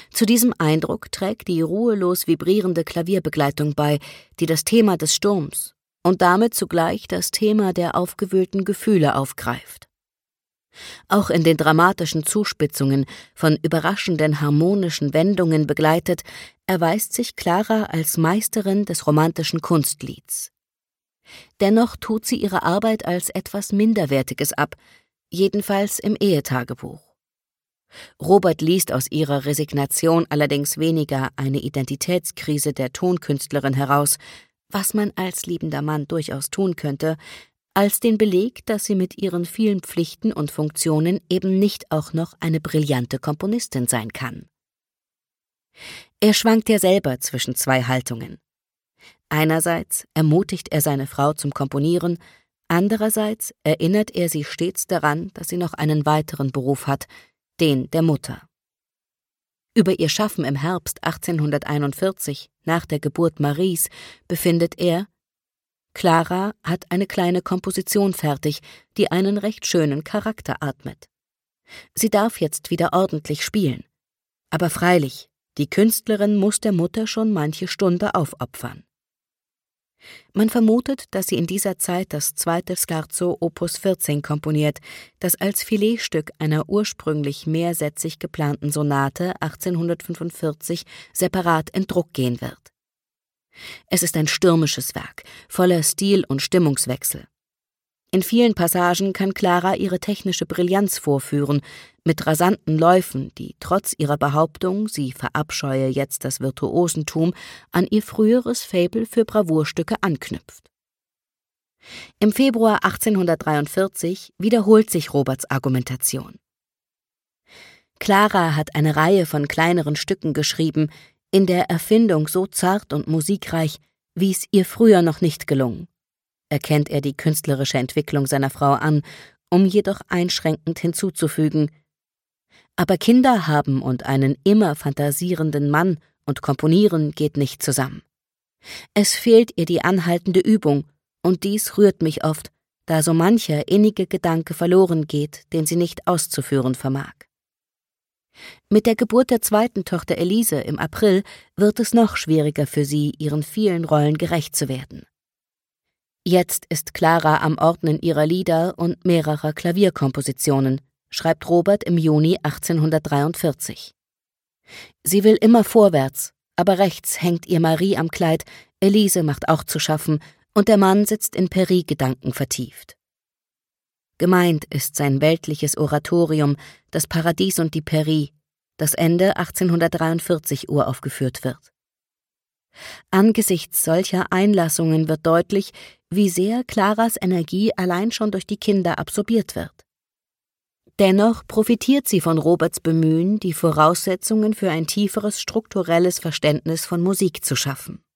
Zu diesem Eindruck trägt die ruhelos vibrierende Klavierbegleitung bei, die das Thema des Sturms und damit zugleich das Thema der aufgewühlten Gefühle aufgreift. Auch in den dramatischen Zuspitzungen, von überraschenden harmonischen Wendungen begleitet, erweist sich Klara als Meisterin des romantischen Kunstlieds. Dennoch tut sie ihre Arbeit als etwas Minderwertiges ab, jedenfalls im Ehetagebuch. Robert liest aus ihrer Resignation allerdings weniger eine Identitätskrise der Tonkünstlerin heraus, was man als liebender Mann durchaus tun könnte, als den Beleg, dass sie mit ihren vielen Pflichten und Funktionen eben nicht auch noch eine brillante Komponistin sein kann. Er schwankt ja selber zwischen zwei Haltungen. Einerseits ermutigt er seine Frau zum Komponieren, andererseits erinnert er sie stets daran, dass sie noch einen weiteren Beruf hat, den der Mutter. Über ihr Schaffen im Herbst 1841, nach der Geburt Maries, befindet er: Klara hat eine kleine Komposition fertig, die einen recht schönen Charakter atmet. Sie darf jetzt wieder ordentlich spielen. Aber freilich, die Künstlerin muss der Mutter schon manche Stunde aufopfern. Man vermutet, dass sie in dieser Zeit das zweite Scherzo Opus 14 komponiert, das als Filetstück einer ursprünglich mehrsätzig geplanten Sonate 1845 separat in Druck gehen wird. Es ist ein stürmisches Werk, voller Stil- und Stimmungswechsel. In vielen Passagen kann Klara ihre technische Brillanz vorführen, mit rasanten Läufen, die trotz ihrer Behauptung, sie verabscheue jetzt das Virtuosentum, an ihr früheres Faible für Bravourstücke anknüpft. Im Februar 1843 wiederholt sich Roberts Argumentation. Klara hat eine Reihe von kleineren Stücken geschrieben, in der Erfindung so zart und musikreich, wie es ihr früher noch nicht gelungen. Erkennt er die künstlerische Entwicklung seiner Frau an, um jedoch einschränkend hinzuzufügen: Aber Kinder haben und einen immer fantasierenden Mann und Komponieren geht nicht zusammen. Es fehlt ihr die anhaltende Übung, und dies rührt mich oft, da so mancher innige Gedanke verloren geht, den sie nicht auszuführen vermag. Mit der Geburt der zweiten Tochter Elise im April wird es noch schwieriger für sie, ihren vielen Rollen gerecht zu werden. Jetzt ist Klara am Ordnen ihrer Lieder und mehrerer Klavierkompositionen, schreibt Robert im Juni 1843. Sie will immer vorwärts, aber rechts hängt ihr Marie am Kleid, Elise macht auch zu schaffen und der Mann sitzt in Peri-Gedanken vertieft. Gemeint ist sein weltliches Oratorium, das Paradies und die Peri, das Ende 1843 uraufgeführt wird. Angesichts solcher Einlassungen wird deutlich, wie sehr Klaras Energie allein schon durch die Kinder absorbiert wird. Dennoch profitiert sie von Roberts Bemühen, die Voraussetzungen für ein tieferes strukturelles Verständnis von Musik zu schaffen.